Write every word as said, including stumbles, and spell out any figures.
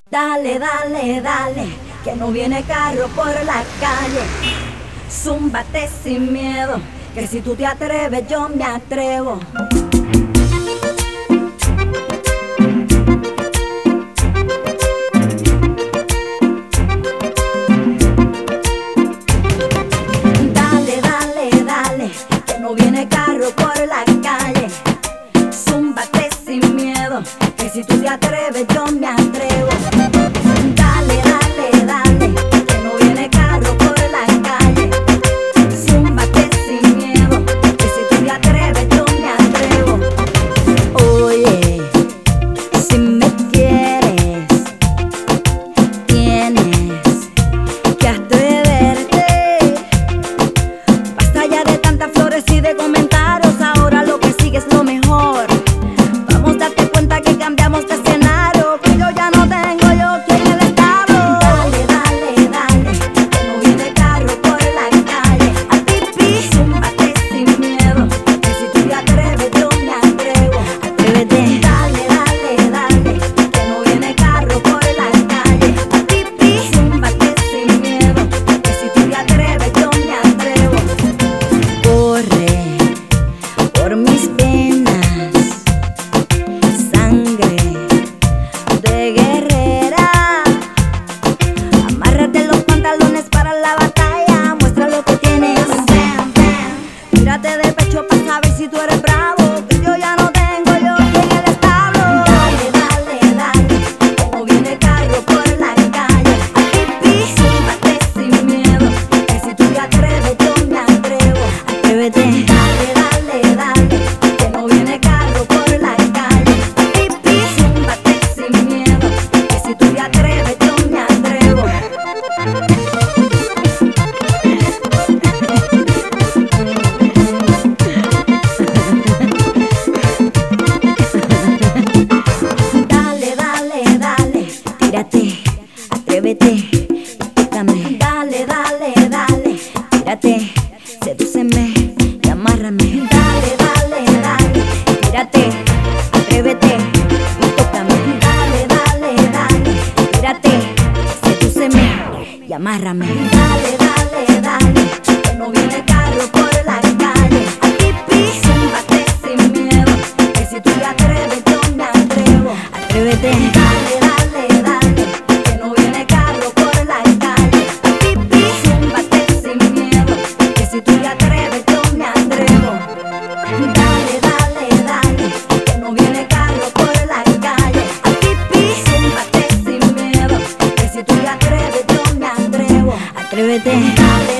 Dale, dale, dale, que no viene carro por la calle. Zúmbate sin miedo, que si tú te atreves yo me atrevo. Dale, dale, dale, que no viene carro por la calle. Zúmbate sin miedo, que si tú te atreves yo me atrevo. Dale, dale, dale, que no viene carro por la calle. Zúmbate sin miedo, que si tú te atreves yo me atrevo. Oye, si me quieres, tienes que atreverte. Basta ya de tantas flores y de comentarios, ahora lo que sigue es lo mejor. Vamos a darte cuenta que cambiamos de escenario, que yo ya no tengo yo quien el establo. Dale, dale, dale, que no viene carro por la calle. A pipí, zúmbate sin miedo, que si tú te atreves yo me atrevo. Atrévete. Dale, dale, dale, que no viene carro por la calle. A pipí, zúmbate sin miedo, que si tú te atreves yo me atrevo. Corre por mis venas sangre de guerrera. Amárrate los pantalones para la batalla, muestra lo que tienes. Mírate de pecho para saber si tú eres bravo, que yo ya no tengo yo en el establo. Dale, dale, dale, que no viene carro por la calle. A pipí, zúmbate sin miedo, que si tú te atreves yo me atrevo. Atrévete. Dale, dale, dale, que no viene carro por la calle. A pipí, zúmbate sin miedo, que si tú te atreves yo me atrevo. Dale, dale, dale, tírate, atrévete y tócame. Dale, dale, dale, tírate, sedúceme y amárrame. Dale, dale, dale, tírate, atrévete y tócame. Dale, dale, dale, tírate, sedúceme y amárrame. Dale, dale, dale, que no viene carro por la calle. A pipí, zúmbate sin miedo, que si tú te atreves yo me atrevo. Atrévete. Dale, dale, dale, que no viene carro por la calle. A pipí, zúmbate sin miedo, que si tú te atreves yo me atrevo. Dale, dale, dale, que no viene carro por la calle. A pipí, zúmbate sin miedo, que si tú te atreves yo me atrevo. Atrévete. Dale,